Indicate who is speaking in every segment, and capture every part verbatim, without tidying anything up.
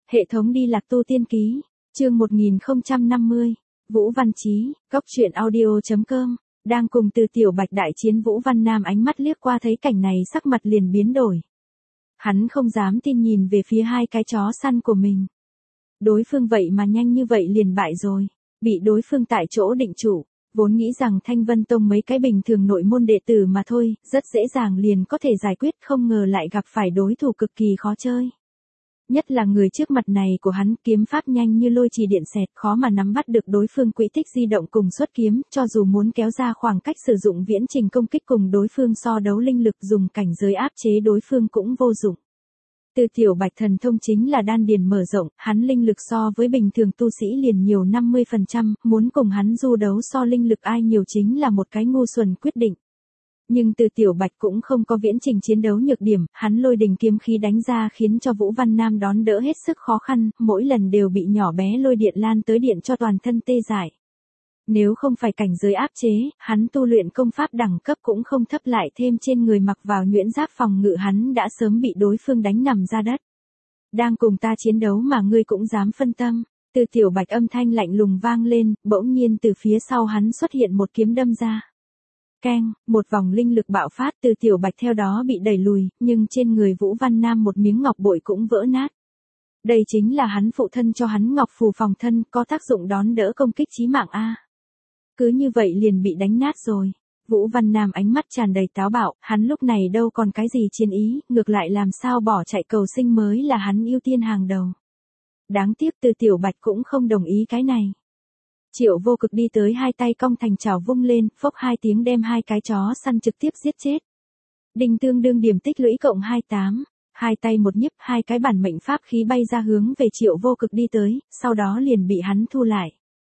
Speaker 1: Hệ thống đi lạc tu tiên ký, chương một nghìn không trăm năm mươi, Vũ Văn Chí, góc truyện audio chấm com, đang cùng Từ Tiểu Bạch đại chiến Vũ Văn Nam ánh mắt liếc qua thấy cảnh này sắc mặt liền biến đổi. Hắn không dám tin nhìn về phía hai cái chó săn của mình. Đối phương vậy mà nhanh như vậy liền bại rồi, bị đối phương tại chỗ định chủ, vốn nghĩ rằng Thanh Vân Tông mấy cái bình thường nội môn đệ tử mà thôi, rất dễ dàng liền có thể giải quyết, không ngờ lại gặp phải đối thủ cực kỳ khó chơi. Nhất là người trước mặt này của hắn kiếm pháp nhanh như lôi trì điện xẹt, khó mà nắm bắt được đối phương quỹ tích di động cùng xuất kiếm, cho dù muốn kéo ra khoảng cách sử dụng viễn trình công kích cùng đối phương so đấu linh lực dùng cảnh giới áp chế đối phương cũng vô dụng. Từ Tiểu Bạch thần thông chính là đan điền mở rộng, hắn linh lực so với bình thường tu sĩ liền nhiều năm mươi phần trăm, muốn cùng hắn du đấu so linh lực ai nhiều chính là một cái ngu xuẩn quyết định. Nhưng Từ Tiểu Bạch cũng không có viễn trình chiến đấu nhược điểm, hắn lôi đình kiếm khí đánh ra khiến cho Vũ Văn Nam đón đỡ hết sức khó khăn, mỗi lần đều bị nhỏ bé lôi điện lan tới điện cho toàn thân tê dại. Nếu không phải cảnh giới áp chế, hắn tu luyện công pháp đẳng cấp cũng không thấp, lại thêm trên người mặc vào nhuyễn giáp phòng ngự, hắn đã sớm bị đối phương đánh nằm ra đất. Đang cùng ta chiến đấu mà ngươi cũng dám phân tâm. Từ Tiểu Bạch âm thanh lạnh lùng vang lên, bỗng nhiên từ phía sau hắn xuất hiện một kiếm đâm ra. Keng, một vòng linh lực bạo phát, Từ Tiểu Bạch theo đó bị đẩy lùi, nhưng trên người Vũ Văn Nam một miếng ngọc bội cũng vỡ nát. Đây chính là hắn phụ thân cho hắn ngọc phù phòng thân, có tác dụng đón đỡ công kích chí mạng a. Cứ như vậy liền bị đánh nát rồi. Vũ Văn Nam ánh mắt tràn đầy táo bạo, hắn lúc này đâu còn cái gì chiến ý, ngược lại làm sao bỏ chạy cầu sinh mới là hắn ưu tiên hàng đầu. Đáng tiếc Từ Tiểu Bạch cũng không đồng ý cái này. Triệu Vô Cực đi tới, hai tay cong thành chảo vung lên, phốc hai tiếng đem hai cái chó săn trực tiếp giết chết. Đinh tương đương điểm tích lũy cộng hai mươi tám, hai tay một nhíp, hai cái bản mệnh pháp khí bay ra hướng về Triệu Vô Cực đi tới, sau đó liền bị hắn thu lại.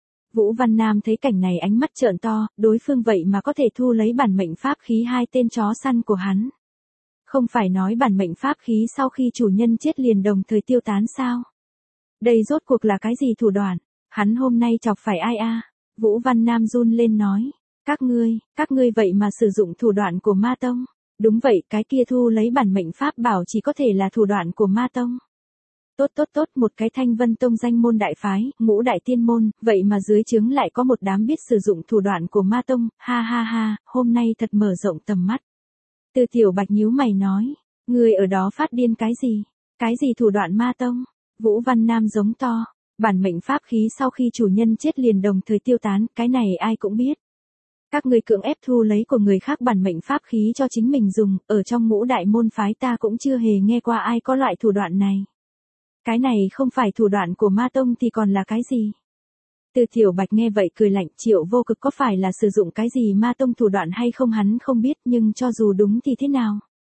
Speaker 1: Vũ Văn Nam thấy cảnh này ánh mắt trợn to, đối phương vậy mà có thể thu lấy bản mệnh pháp khí hai tên chó săn của hắn. Không phải nói bản mệnh pháp khí sau khi chủ nhân chết liền đồng thời tiêu tán sao? Đây rốt cuộc là cái gì thủ đoạn? Hắn hôm nay chọc phải ai a? Vũ Văn Nam run lên nói. Các ngươi, các ngươi vậy mà sử dụng thủ đoạn của Ma Tông. Đúng vậy, cái kia thu lấy bản mệnh pháp bảo chỉ có thể là thủ đoạn của Ma Tông. Tốt tốt tốt, một cái Thanh Vân Tông danh môn đại phái, ngũ đại tiên môn, vậy mà dưới trướng lại có một đám biết sử dụng thủ đoạn của Ma Tông, ha ha ha, hôm nay thật mở rộng tầm mắt. Từ Tiểu Bạch nhíu mày nói, ngươi ở đó phát điên cái gì? Cái gì thủ đoạn Ma Tông? Vũ Văn Nam giống to. Bản mệnh pháp khí sau khi chủ nhân chết liền đồng thời tiêu tán, cái này ai cũng biết. Các ngươi cưỡng ép thu lấy của người khác bản mệnh pháp khí cho chính mình dùng, ở trong ngũ đại môn phái ta cũng chưa hề nghe qua ai có loại thủ đoạn này. Cái này không phải thủ đoạn của Ma Tông thì còn là cái gì? Từ Tiểu Bạch nghe vậy cười lạnh, Triệu Vô Cực có phải là sử dụng cái gì Ma Tông thủ đoạn hay không hắn không biết, nhưng cho dù đúng thì thế nào?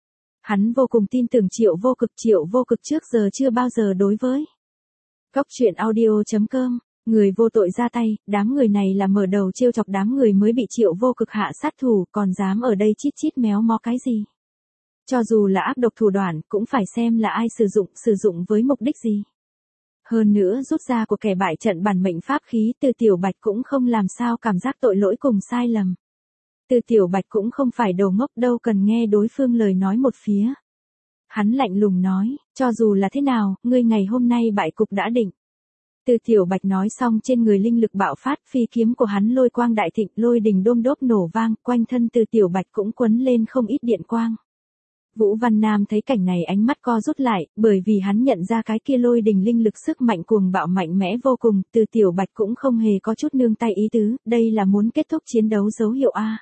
Speaker 1: Hắn vô cùng tin tưởng Triệu Vô Cực, Triệu Vô Cực trước giờ chưa bao giờ đối với góc truyện audio chấm com, người vô tội ra tay, đám người này là mở đầu trêu chọc đám người mới bị Triệu Vô Cực hạ sát thủ, còn dám ở đây chít chít méo mó cái gì? Cho dù là ác độc thủ đoạn, cũng phải xem là ai sử dụng, sử dụng với mục đích gì. Hơn nữa rút ra của kẻ bại trận bản mệnh pháp khí, Từ Tiểu Bạch cũng không làm sao cảm giác tội lỗi cùng sai lầm. Từ Tiểu Bạch cũng không phải đồ ngốc đâu, cần nghe đối phương lời nói một phía. Hắn lạnh lùng nói, cho dù là thế nào, ngươi ngày hôm nay bại cục đã định. Từ Tiểu Bạch nói xong trên người linh lực bạo phát, phi kiếm của hắn lôi quang đại thịnh, lôi đình đôm đốp nổ vang, quanh thân Từ Tiểu Bạch cũng quấn lên không ít điện quang. Vũ Văn Nam thấy cảnh này ánh mắt co rút lại, bởi vì hắn nhận ra cái kia lôi đình linh lực sức mạnh cuồng bạo mạnh mẽ vô cùng, Từ Tiểu Bạch cũng không hề có chút nương tay ý tứ, đây là muốn kết thúc chiến đấu dấu hiệu A.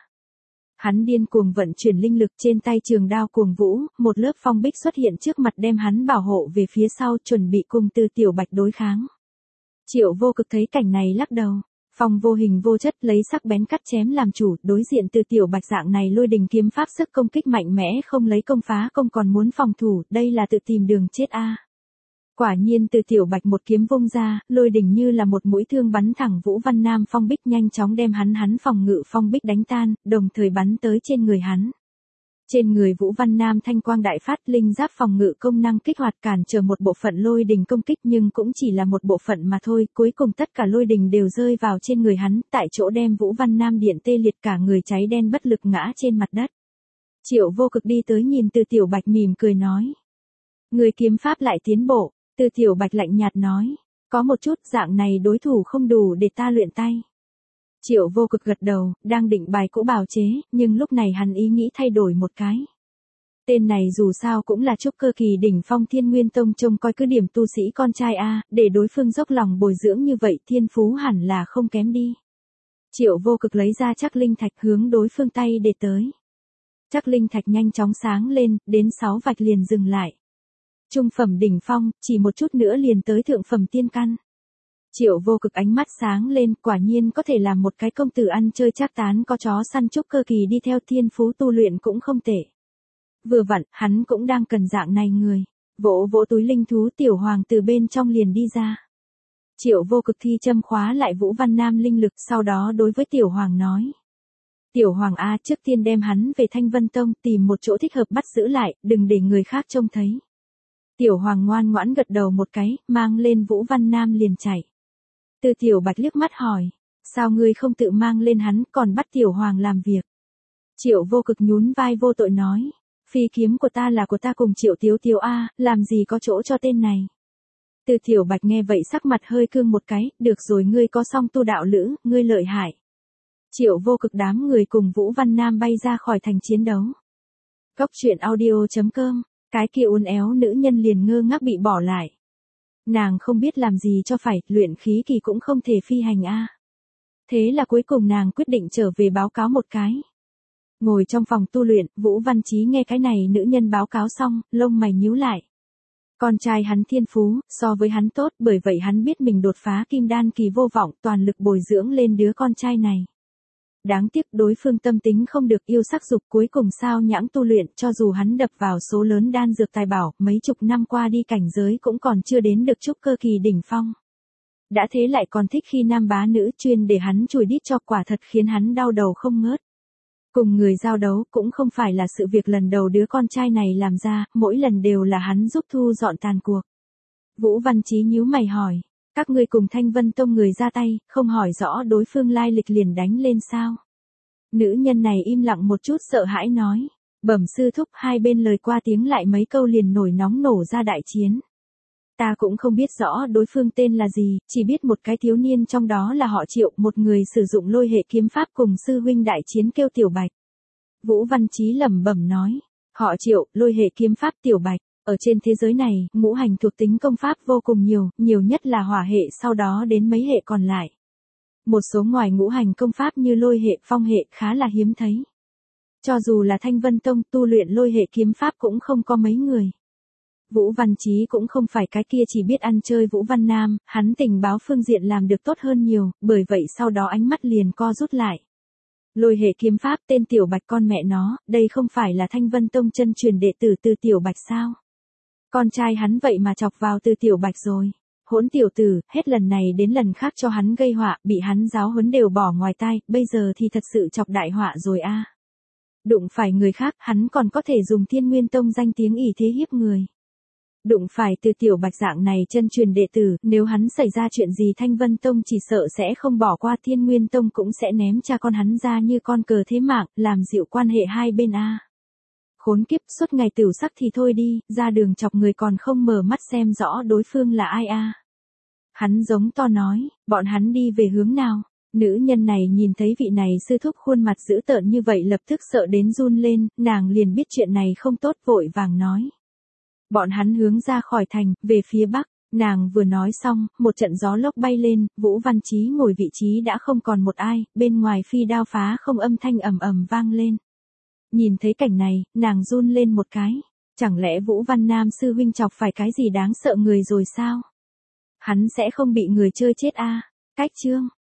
Speaker 1: Hắn điên cuồng vận chuyển linh lực, trên tay trường đao cuồng vũ, một lớp phong bích xuất hiện trước mặt đem hắn bảo hộ về phía sau, chuẩn bị cùng Từ Tiểu Bạch đối kháng. Triệu Vô Cực thấy cảnh này lắc đầu. Phong vô hình vô chất lấy sắc bén cắt chém làm chủ, đối diện Từ Tiểu Bạch dạng này lôi đình kiếm pháp sức công kích mạnh mẽ, không lấy công phá công còn muốn phòng thủ, đây là tự tìm đường chết a. Quả nhiên Từ Tiểu Bạch một kiếm vung ra, lôi đình như là một mũi thương bắn thẳng Vũ Văn Nam, phong bích nhanh chóng đem hắn hắn phòng ngự phong bích đánh tan, đồng thời bắn tới trên người hắn. Trên người Vũ Văn Nam thanh quang đại phát, linh giáp phòng ngự công năng kích hoạt cản trở một bộ phận lôi đình công kích, nhưng cũng chỉ là một bộ phận mà thôi, cuối cùng tất cả lôi đình đều rơi vào trên người hắn, tại chỗ đem Vũ Văn Nam điện tê liệt, cả người cháy đen bất lực ngã trên mặt đất. Triệu Vô Cực đi tới nhìn Từ Tiểu Bạch mỉm cười nói. Người kiếm pháp lại tiến bộ, Từ Tiểu Bạch lạnh nhạt nói, có một chút dạng này đối thủ không đủ để ta luyện tay. Triệu Vô Cực gật đầu, đang định bài cũ bào chế, nhưng lúc này hắn ý nghĩ thay đổi một cái. Tên này dù sao cũng là trúc cơ kỳ đỉnh phong Thiên Nguyên Tông, trông coi cứ điểm tu sĩ con trai a, để đối phương dốc lòng bồi dưỡng như vậy thiên phú hẳn là không kém đi. Triệu Vô Cực lấy ra Trắc Linh Thạch hướng đối phương tay để tới. Trắc Linh Thạch nhanh chóng sáng lên, đến sáu vạch liền dừng lại. Trung phẩm đỉnh phong, chỉ một chút nữa liền tới thượng phẩm tiên căn. Triệu Vô Cực ánh mắt sáng lên, quả nhiên có thể làm một cái công tử ăn chơi trác tán có chó săn trúc cơ kỳ đi theo thiên phú tu luyện cũng không tệ. Vừa vặn, hắn cũng đang cần dạng này người. Vỗ vỗ túi linh thú, Tiểu Hoàng từ bên trong liền đi ra. Triệu Vô Cực thi châm khóa lại Vũ Văn Nam linh lực, sau đó đối với Tiểu Hoàng nói. Tiểu Hoàng a, trước tiên đem hắn về Thanh Vân Tông, tìm một chỗ thích hợp bắt giữ lại, đừng để người khác trông thấy. Tiểu Hoàng ngoan ngoãn gật đầu một cái, mang lên Vũ Văn Nam liền chạy. Từ Tiểu Bạch liếc mắt hỏi, sao ngươi không tự mang lên hắn, còn bắt Tiểu Hoàng làm việc? Triệu Vô Cực nhún vai vô tội nói, phi kiếm của ta là của ta cùng Triệu Tiếu Tiếu a, làm gì có chỗ cho tên này. Từ Tiểu Bạch nghe vậy sắc mặt hơi cương một cái, được rồi, ngươi có song tu đạo lữ, ngươi lợi hại. Triệu Vô Cực đám người cùng Vũ Văn Nam bay ra khỏi thành chiến đấu. Góc truyện audio chấm com, cái kia uốn éo nữ nhân liền ngơ ngác bị bỏ lại. Nàng không biết làm gì cho phải, luyện khí kỳ cũng không thể phi hành a. Thế là cuối cùng nàng quyết định trở về báo cáo một cái. Ngồi trong phòng tu luyện, Vũ Văn Chí nghe cái này nữ nhân báo cáo xong, lông mày nhíu lại. Con trai hắn thiên phú, so với hắn tốt, bởi vậy hắn biết mình đột phá kim đan kỳ vô vọng, toàn lực bồi dưỡng lên đứa con trai này. Đáng tiếc đối phương tâm tính không được, yêu sắc dục, cuối cùng sao nhãng tu luyện, cho dù hắn đập vào số lớn đan dược tài bảo, mấy chục năm qua đi cảnh giới cũng còn chưa đến được trúc cơ kỳ đỉnh phong. Đã thế lại còn thích khi nam bá nữ, chuyên để hắn chùi đít cho, quả thật khiến hắn đau đầu không ngớt. Cùng người giao đấu cũng không phải là sự việc lần đầu đứa con trai này làm ra, mỗi lần đều là hắn giúp thu dọn tàn cuộc. Vũ Văn Chí nhíu mày hỏi, các ngươi cùng Thanh Vân Tông người ra tay, không hỏi rõ đối phương lai lịch liền đánh lên sao? Nữ nhân này im lặng một chút sợ hãi nói, bẩm sư thúc, hai bên lời qua tiếng lại mấy câu liền nổi nóng nổ ra đại chiến. Ta cũng không biết rõ đối phương tên là gì, chỉ biết một cái thiếu niên trong đó là họ Triệu, một người sử dụng lôi hệ kiếm pháp cùng sư huynh đại chiến kêu Tiểu Bạch. Vũ Văn Chí lẩm bẩm nói, họ Triệu, lôi hệ kiếm pháp Tiểu Bạch, ở trên thế giới này, ngũ hành thuộc tính công pháp vô cùng nhiều, nhiều nhất là hỏa hệ, sau đó đến mấy hệ còn lại. Một số ngoài ngũ hành công pháp như lôi hệ, phong hệ khá là hiếm thấy. Cho dù là Thanh Vân Tông tu luyện lôi hệ kiếm pháp cũng không có mấy người. Vũ Văn Chí cũng không phải cái kia chỉ biết ăn chơi Vũ Văn Nam, hắn tình báo phương diện làm được tốt hơn nhiều, bởi vậy sau đó ánh mắt liền co rút lại. Lôi hệ kiếm pháp tên Tiểu Bạch con mẹ nó, đây không phải là Thanh Vân Tông chân truyền đệ tử Từ Tiểu Bạch sao? Con trai hắn vậy mà chọc vào Từ Tiểu Bạch rồi. Hỗn tiểu tử, hết lần này đến lần khác cho hắn gây họa, bị hắn giáo huấn đều bỏ ngoài tai, bây giờ thì thật sự chọc đại họa rồi a. À. Đụng phải người khác, hắn còn có thể dùng Thiên Nguyên Tông danh tiếng ỷ thế hiếp người. Đụng phải Từ Tiểu Bạch dạng này chân truyền đệ tử, nếu hắn xảy ra chuyện gì Thanh Vân Tông chỉ sợ sẽ không bỏ qua, Thiên Nguyên Tông cũng sẽ ném cha con hắn ra như con cờ thế mạng, làm dịu quan hệ hai bên a. À. Khốn kiếp, suốt ngày tửu sắc thì thôi đi, ra đường chọc người còn không mở mắt xem rõ đối phương là ai a. À. Hắn giống to nói, bọn hắn đi về hướng nào? Nữ nhân này nhìn thấy vị này sư thúc khuôn mặt dữ tợn như vậy lập tức sợ đến run lên, nàng liền biết chuyện này không tốt, vội vàng nói. Bọn hắn hướng ra khỏi thành, về phía bắc, nàng vừa nói xong, một trận gió lốc bay lên, Vũ Văn Chí ngồi vị trí đã không còn một ai, bên ngoài phi đao phá không âm thanh ầm ầm vang lên. Nhìn thấy cảnh này, nàng run lên một cái, chẳng lẽ Vũ Văn Nam sư huynh chọc phải cái gì đáng sợ người rồi sao? Hắn sẽ không bị người chơi chết a? À? Cách chương